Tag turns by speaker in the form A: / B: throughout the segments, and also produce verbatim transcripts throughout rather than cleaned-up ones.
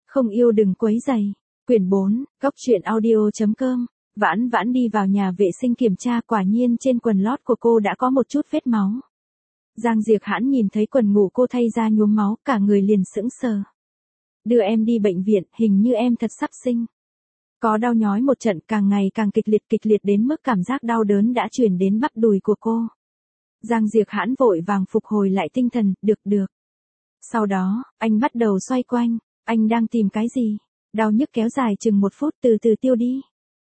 A: Không yêu đừng quấy rầy. Quyển bốn, Cốc truyện audio chấm com. Vãn Vãn đi vào nhà vệ sinh kiểm tra, quả nhiên trên quần lót của cô đã có một chút vết máu. Giang Diệp Hãn nhìn thấy quần ngủ cô thay ra nhuốm máu, cả người liền sững sờ. Đưa em đi bệnh viện, hình như em thật sắp sinh. Có đau nhói một trận, càng ngày càng kịch liệt kịch liệt đến mức cảm giác đau đớn đã truyền đến bắp đùi của cô. Giang Diệp Hãn vội vàng phục hồi lại tinh thần, được được. Sau đó, anh bắt đầu xoay quanh, anh đang tìm cái gì? Đau nhức kéo dài chừng một phút từ từ tiêu đi.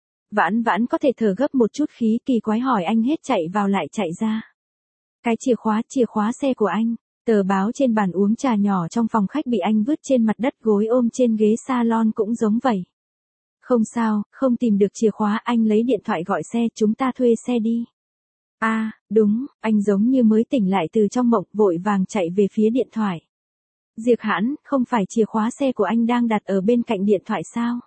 A: Vãn Vãn có thể thở gấp một chút khí, kỳ quái hỏi anh hết chạy vào lại chạy ra. Cái chìa khóa, chìa khóa xe của anh. Tờ báo trên bàn uống trà nhỏ trong phòng khách bị anh vứt trên mặt đất, gối ôm trên ghế salon cũng giống vậy. Không sao, không tìm được chìa khóa, anh lấy điện thoại gọi xe, chúng ta thuê xe đi. À, đúng, anh giống như mới tỉnh lại từ trong mộng, vội vàng chạy về phía điện thoại. Diệp Hãn, không phải chìa khóa xe của anh đang đặt ở bên cạnh điện thoại sao?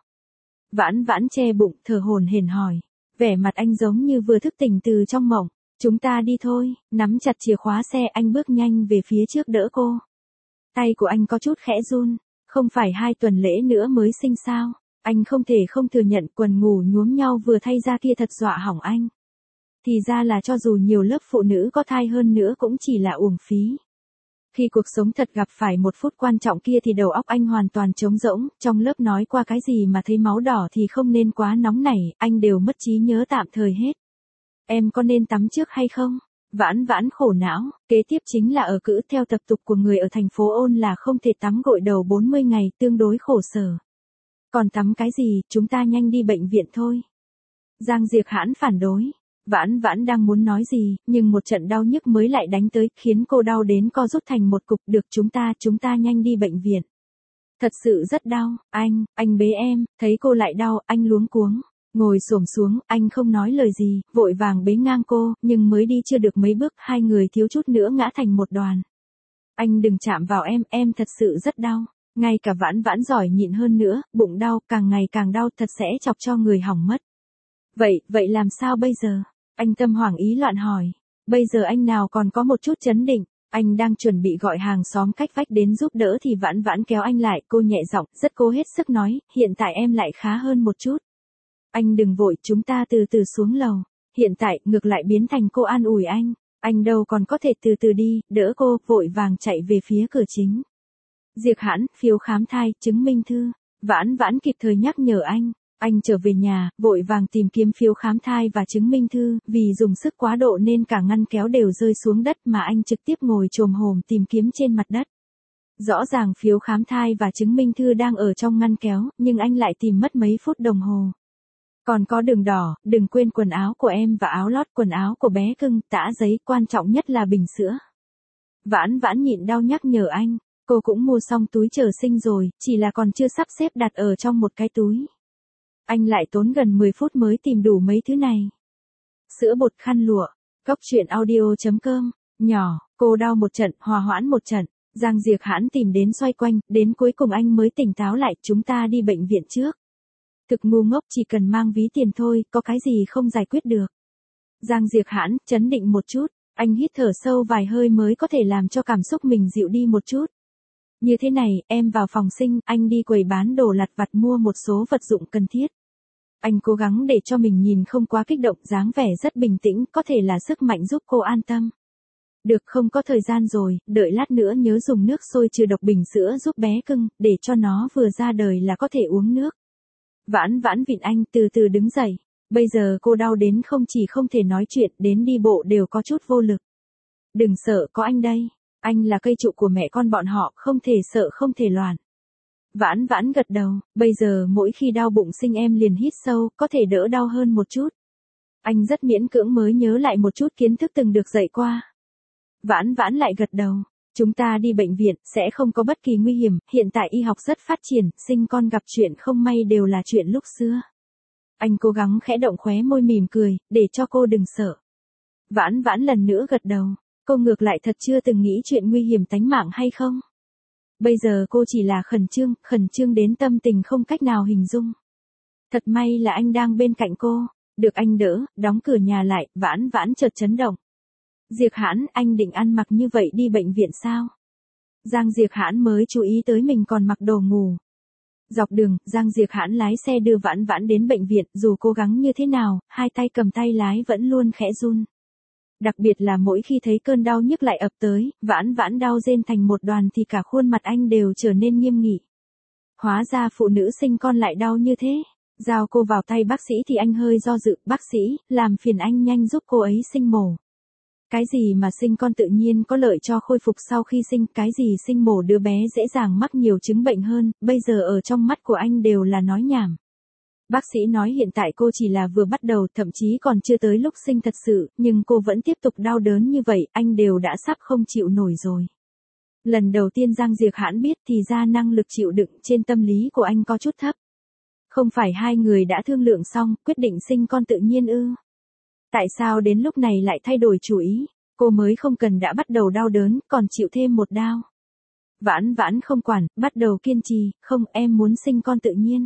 A: Vãn Vãn che bụng, thở hổn hển hỏi. Vẻ mặt anh giống như vừa thức tỉnh từ trong mộng. Chúng ta đi thôi, nắm chặt chìa khóa xe, anh bước nhanh về phía trước đỡ cô. Tay của anh có chút khẽ run, không phải hai tuần lễ nữa mới sinh sao? Anh không thể không thừa nhận quần ngủ nhuốm nhau vừa thay ra kia thật dọa hỏng anh. Thì ra là cho dù nhiều lớp phụ nữ có thai hơn nữa cũng chỉ là uổng phí. Khi cuộc sống thật gặp phải một phút quan trọng kia thì đầu óc anh hoàn toàn trống rỗng, trong lớp nói qua cái gì mà thấy máu đỏ thì không nên quá nóng nảy, anh đều mất trí nhớ tạm thời hết. Em có nên tắm trước hay không? Vãn Vãn khổ não, kế tiếp chính là ở cữ, theo tập tục của người ở thành phố Ôn là không thể tắm gội đầu bốn mươi ngày, tương đối khổ sở. Còn tắm cái gì, chúng ta nhanh đi bệnh viện thôi. Giang Diệp Hãn phản đối. Vãn Vãn đang muốn nói gì, nhưng một trận đau nhức mới lại đánh tới, khiến cô đau đến co rút thành một cục. Được, chúng ta, chúng ta nhanh đi bệnh viện. Thật sự rất đau, anh, anh bế em, thấy cô lại đau, anh luống cuống. Ngồi xổm xuống, anh không nói lời gì, vội vàng bế ngang cô, nhưng mới đi chưa được mấy bước, hai người thiếu chút nữa ngã thành một đoàn. Anh đừng chạm vào em, em thật sự rất đau. Ngay cả Vãn Vãn giỏi nhịn hơn nữa, bụng đau, càng ngày càng đau, thật sẽ chọc cho người hỏng mất. Vậy, vậy làm sao bây giờ? Anh tâm hoảng ý loạn hỏi. Bây giờ anh nào còn có một chút chấn định, anh đang chuẩn bị gọi hàng xóm cách vách đến giúp đỡ thì Vãn Vãn kéo anh lại, cô nhẹ giọng, rất cố hết sức nói, hiện tại em lại khá hơn một chút. Anh đừng vội, chúng ta từ từ xuống lầu. Hiện tại, ngược lại biến thành cô an ủi anh. Anh đâu còn có thể từ từ đi, đỡ cô, vội vàng chạy về phía cửa chính. Diệp Hãn, phiếu khám thai, chứng minh thư. Vãn Vãn kịp thời nhắc nhở anh. Anh trở về nhà, vội vàng tìm kiếm phiếu khám thai và chứng minh thư, vì dùng sức quá độ nên cả ngăn kéo đều rơi xuống đất mà anh trực tiếp ngồi chồm hổm tìm kiếm trên mặt đất. Rõ ràng phiếu khám thai và chứng minh thư đang ở trong ngăn kéo, nhưng anh lại tìm mất mấy phút đồng hồ. Còn có đường đỏ, đừng quên quần áo của em và áo lót, quần áo của bé cưng, tã giấy, quan trọng nhất là bình sữa. Vãn Vãn nhịn đau nhắc nhở anh, cô cũng mua xong túi chờ sinh rồi, chỉ là còn chưa sắp xếp đặt ở trong một cái túi. Anh lại tốn gần mười phút mới tìm đủ mấy thứ này. Sữa bột, khăn lụa. Cốc truyện audio chấm com. Nhỏ, cô đau một trận, hòa hoãn một trận. Giang Diệp Hãn tìm đến xoay quanh, đến cuối cùng anh mới tỉnh táo lại, chúng ta đi bệnh viện trước. Thực ngu ngốc, chỉ cần mang ví tiền thôi, có cái gì không giải quyết được. Giang Diệp Hãn, chấn định một chút, anh hít thở sâu vài hơi mới có thể làm cho cảm xúc mình dịu đi một chút. Như thế này, em vào phòng sinh, anh đi quầy bán đồ lặt vặt mua một số vật dụng cần thiết. Anh cố gắng để cho mình nhìn không quá kích động, dáng vẻ rất bình tĩnh, có thể là sức mạnh giúp cô an tâm. Được, không có thời gian rồi, đợi lát nữa nhớ dùng nước sôi trừ độc bình sữa giúp bé cưng, để cho nó vừa ra đời là có thể uống nước. Vãn Vãn vịn anh từ từ đứng dậy. Bây giờ cô đau đến không chỉ không thể nói chuyện, đến đi bộ đều có chút vô lực. Đừng sợ, có anh đây. Anh là cây trụ của mẹ con bọn họ, không thể sợ không thể loạn. Vãn Vãn gật đầu, bây giờ mỗi khi đau bụng sinh em liền hít sâu, có thể đỡ đau hơn một chút. Anh rất miễn cưỡng mới nhớ lại một chút kiến thức từng được dạy qua. Vãn Vãn lại gật đầu, chúng ta đi bệnh viện, sẽ không có bất kỳ nguy hiểm, hiện tại y học rất phát triển, sinh con gặp chuyện không may đều là chuyện lúc xưa. Anh cố gắng khẽ động khóe môi mỉm cười, để cho cô đừng sợ. Vãn Vãn lần nữa gật đầu. Cô ngược lại thật chưa từng nghĩ chuyện nguy hiểm tánh mạng hay không? Bây giờ cô chỉ là khẩn trương, khẩn trương đến tâm tình không cách nào hình dung. Thật may là anh đang bên cạnh cô, được anh đỡ, đóng cửa nhà lại, Vãn Vãn chợt chấn động. Diệp Hãn, anh định ăn mặc như vậy đi bệnh viện sao? Giang Diệp Hãn mới chú ý tới mình còn mặc đồ ngủ. Dọc đường, Giang Diệp Hãn lái xe đưa Vãn Vãn đến bệnh viện, dù cố gắng như thế nào, hai tay cầm tay lái vẫn luôn khẽ run. Đặc biệt là mỗi khi thấy cơn đau nhức lại ập tới, Vãn Vãn đau rên thành một đoàn thì cả khuôn mặt anh đều trở nên nghiêm nghị. Hóa ra phụ nữ sinh con lại đau như thế. Giao cô vào tay bác sĩ thì anh hơi do dự, bác sĩ, làm phiền anh nhanh giúp cô ấy sinh mổ. Cái gì mà sinh con tự nhiên có lợi cho khôi phục sau khi sinh, cái gì sinh mổ đứa bé dễ dàng mắc nhiều chứng bệnh hơn, bây giờ ở trong mắt của anh đều là nói nhảm. Bác sĩ nói hiện tại cô chỉ là vừa bắt đầu, thậm chí còn chưa tới lúc sinh thật sự, nhưng cô vẫn tiếp tục đau đớn như vậy, anh đều đã sắp không chịu nổi rồi. Lần đầu tiên Giang Diệp Hãn biết thì ra năng lực chịu đựng trên tâm lý của anh có chút thấp. Không phải hai người đã thương lượng xong, quyết định sinh con tự nhiên ư? Tại sao đến lúc này lại thay đổi chủ ý? Cô mới không cần đã bắt đầu đau đớn, còn chịu thêm một đau. Vãn Vãn không quản, bắt đầu kiên trì, không, em muốn sinh con tự nhiên.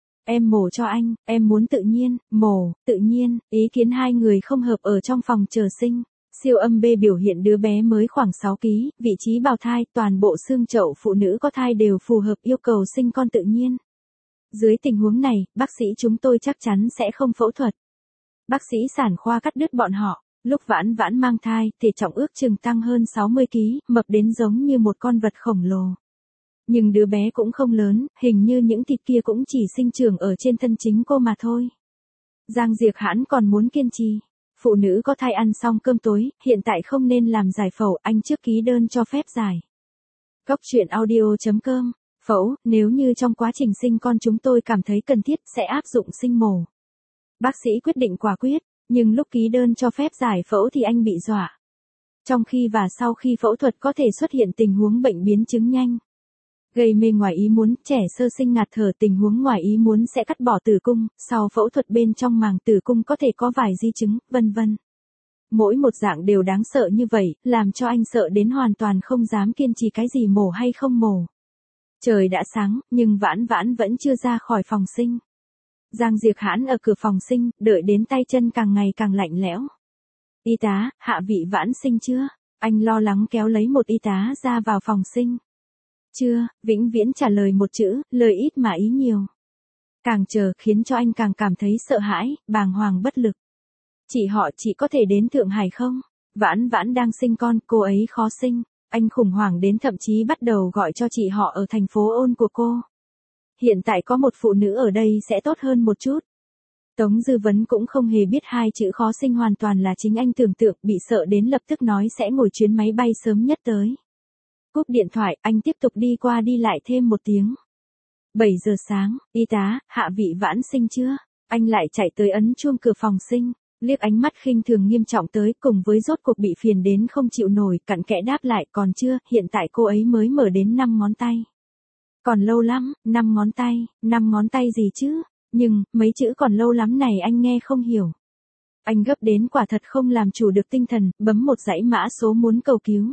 A: Em mổ cho anh, em muốn tự nhiên, mổ, tự nhiên, ý kiến hai người không hợp ở trong phòng chờ sinh. Siêu âm B biểu hiện đứa bé mới khoảng sáu ki lô gam, vị trí bào thai, toàn bộ xương chậu phụ nữ có thai đều phù hợp yêu cầu sinh con tự nhiên. Dưới tình huống này, bác sĩ chúng tôi chắc chắn sẽ không phẫu thuật. Bác sĩ sản khoa cắt đứt bọn họ. Lúc Vãn Vãn mang thai, thể trọng ước chừng tăng hơn sáu mươi ki lô gam, mập đến giống như một con vật khổng lồ. Nhưng đứa bé cũng không lớn, hình như những thịt kia cũng chỉ sinh trưởng ở trên thân chính cô mà thôi. Giang Diệp Hãn còn muốn kiên trì. Phụ nữ có thai ăn xong cơm tối, hiện tại không nên làm giải phẫu, anh trước ký đơn cho phép giải. Góc truyện audio chấm com, phẫu, nếu như trong quá trình sinh con chúng tôi cảm thấy cần thiết sẽ áp dụng sinh mổ. Bác sĩ quyết định quả quyết, nhưng lúc ký đơn cho phép giải phẫu thì anh bị dọa. Trong khi và sau khi phẫu thuật có thể xuất hiện tình huống bệnh biến chứng nhanh. Gây mê ngoài ý muốn, trẻ sơ sinh ngạt thở, tình huống ngoài ý muốn sẽ cắt bỏ tử cung, sau phẫu thuật bên trong màng tử cung có thể có vài di chứng, vân vân. Mỗi một dạng đều đáng sợ như vậy, làm cho anh sợ đến hoàn toàn không dám kiên trì cái gì mổ hay không mổ. Trời đã sáng, nhưng Vãn Vãn vẫn chưa ra khỏi phòng sinh. Giang Diệp Hãn ở cửa phòng sinh, đợi đến tay chân càng ngày càng lạnh lẽo. Y tá, hạ vị Vãn sinh chưa? Anh lo lắng kéo lấy một y tá ra vào phòng sinh. Chưa, vĩnh viễn trả lời một chữ, lời ít mà ý nhiều. Càng chờ khiến cho anh càng cảm thấy sợ hãi, bàng hoàng bất lực. Chị họ chỉ có thể đến Thượng Hải không? Vãn Vãn đang sinh con, cô ấy khó sinh. Anh khủng hoảng đến thậm chí bắt đầu gọi cho chị họ ở thành phố ôn của cô. Hiện tại có một phụ nữ ở đây sẽ tốt hơn một chút. Tống Dư Vấn cũng không hề biết hai chữ khó sinh hoàn toàn là chính anh tưởng tượng, bị sợ đến lập tức nói sẽ ngồi chuyến máy bay sớm nhất tới. Cúp điện thoại, anh tiếp tục đi qua đi lại thêm một tiếng. bảy giờ sáng, y tá, hạ vị Vãn sinh chưa? Anh lại chạy tới ấn chuông cửa phòng sinh, liếc ánh mắt khinh thường nghiêm trọng tới, cùng với rốt cuộc bị phiền đến không chịu nổi, cặn kẽ đáp lại, còn chưa, hiện tại cô ấy mới mở đến năm ngón tay. Còn lâu lắm, năm ngón tay, năm ngón tay gì chứ? Nhưng, mấy chữ còn lâu lắm này anh nghe không hiểu. Anh gấp đến quả thật không làm chủ được tinh thần, bấm một dãy mã số muốn cầu cứu.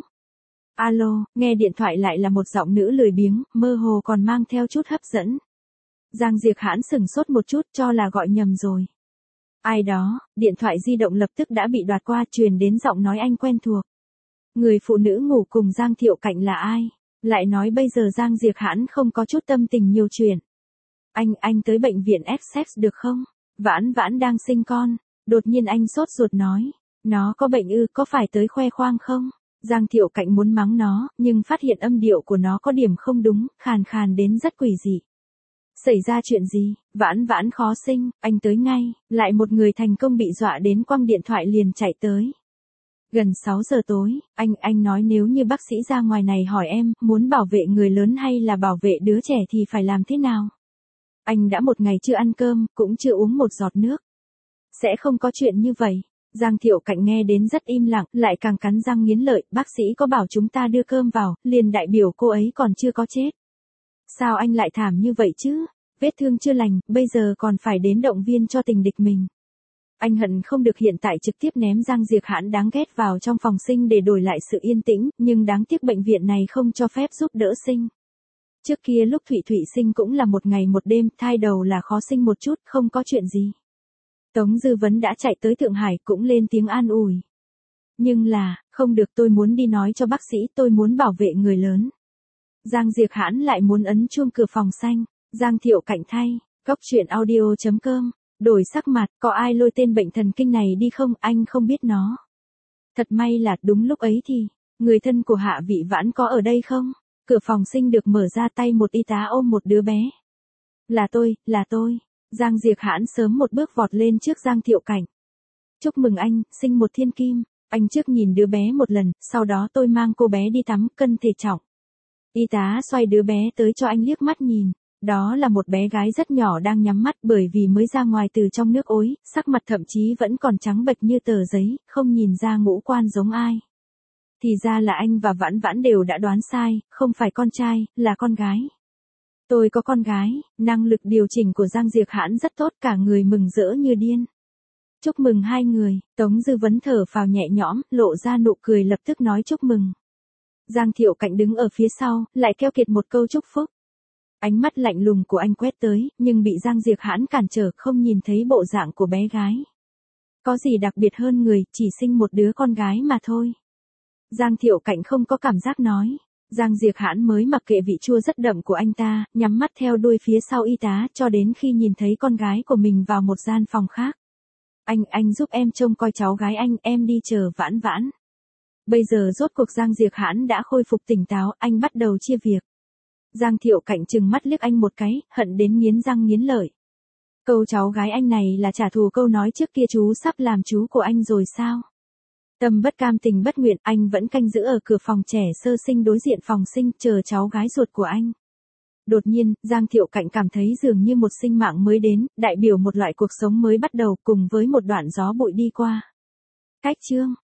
A: Alo, nghe điện thoại lại là một giọng nữ lười biếng, mơ hồ còn mang theo chút hấp dẫn. Giang Diệp Hãn sừng sốt một chút cho là gọi nhầm rồi. Ai đó, điện thoại di động lập tức đã bị đoạt qua, truyền đến giọng nói anh quen thuộc. Người phụ nữ ngủ cùng Giang Thiệu Cạnh là ai? Lại nói bây giờ Giang Diệp Hãn không có chút tâm tình nhiều chuyện. Anh, anh tới bệnh viện Essex được không? Vãn Vãn đang sinh con. Đột nhiên anh sốt ruột nói. Nó có bệnh ư, có phải tới khoe khoang không? Giang Thiệu Cạnh muốn mắng nó, nhưng phát hiện âm điệu của nó có điểm không đúng, khàn khàn đến rất quỷ dị. Xảy ra chuyện gì? Vãn Vãn khó sinh, anh tới ngay, lại một người thành công bị dọa đến quăng điện thoại liền chạy tới. Gần sáu giờ tối, anh, anh nói nếu như bác sĩ ra ngoài này hỏi em, muốn bảo vệ người lớn hay là bảo vệ đứa trẻ thì phải làm thế nào? Anh đã một ngày chưa ăn cơm, cũng chưa uống một giọt nước. Sẽ không có chuyện như vậy. Giang Thiệu Cạnh nghe đến rất im lặng, lại càng cắn răng nghiến lợi, bác sĩ có bảo chúng ta đưa cơm vào, liền đại biểu cô ấy còn chưa có chết. Sao anh lại thảm như vậy chứ? Vết thương chưa lành, bây giờ còn phải đến động viên cho tình địch mình. Anh hận không được hiện tại trực tiếp ném Giang Diệp Hãn đáng ghét vào trong phòng sinh để đổi lại sự yên tĩnh, nhưng đáng tiếc bệnh viện này không cho phép giúp đỡ sinh. Trước kia lúc Thụy Thụy sinh cũng là một ngày một đêm, thai đầu là khó sinh một chút, không có chuyện gì. Tống Dư Vấn đã chạy tới Thượng Hải cũng lên tiếng an ủi. Nhưng là, không được, tôi muốn đi nói cho bác sĩ, tôi muốn bảo vệ người lớn. Giang Diệp Hãn lại muốn ấn chuông cửa phòng xanh. Giang Thiệu Cạnh thay, Cóc truyện audio chấm com, đổi sắc mặt, có ai lôi tên bệnh thần kinh này đi không, anh không biết nó. Thật may là đúng lúc ấy thì, người thân của Hạ Vị Vãn có ở đây không? Cửa phòng sinh được mở ra, tay một y tá ôm một đứa bé. Là tôi, là tôi. Giang Diệc Hãn sớm một bước vọt lên trước Giang Thiệu Cảnh. Chúc mừng anh, sinh một thiên kim. Anh trước nhìn đứa bé một lần, sau đó tôi mang cô bé đi tắm, cân thể trọng. Y tá xoay đứa bé tới cho anh liếc mắt nhìn. Đó là một bé gái rất nhỏ đang nhắm mắt bởi vì mới ra ngoài từ trong nước ối, sắc mặt thậm chí vẫn còn trắng bệch như tờ giấy, không nhìn ra ngũ quan giống ai. Thì ra là anh và Vãn Vãn đều đã đoán sai, không phải con trai, là con gái. Tôi có con gái, năng lực điều chỉnh của Giang Diệc Hãn rất tốt, cả người mừng rỡ như điên. Chúc mừng hai người, Tống Dư Vấn thở phào nhẹ nhõm, lộ ra nụ cười lập tức nói chúc mừng. Giang Thiệu Cảnh đứng ở phía sau, lại keo kiệt một câu chúc phúc. Ánh mắt lạnh lùng của anh quét tới, nhưng bị Giang Diệc Hãn cản trở, không nhìn thấy bộ dạng của bé gái. Có gì đặc biệt hơn người, chỉ sinh một đứa con gái mà thôi. Giang Thiệu Cảnh không có cảm giác nói. Giang Diệc Hãn mới mặc kệ vị chua rất đậm của anh ta, nhắm mắt theo đuôi phía sau y tá, cho đến khi nhìn thấy con gái của mình vào một gian phòng khác. Anh, anh giúp em trông coi cháu gái anh, em đi chờ Vãn Vãn. Bây giờ rốt cuộc Giang Diệc Hãn đã khôi phục tỉnh táo, anh bắt đầu chia việc. Giang Thiệu Cảnh trừng mắt liếc anh một cái, hận đến nghiến răng nghiến lợi. Câu cháu gái anh này là trả thù câu nói trước kia chú sắp làm chú của anh rồi sao? Tâm bất cam tình bất nguyện, anh vẫn canh giữ ở cửa phòng trẻ sơ sinh đối diện phòng sinh, chờ cháu gái ruột của anh. Đột nhiên, Giang Thiệu Cảnh cảm thấy dường như một sinh mạng mới đến, đại biểu một loại cuộc sống mới bắt đầu, cùng với một đoạn gió bụi đi qua. Cách chương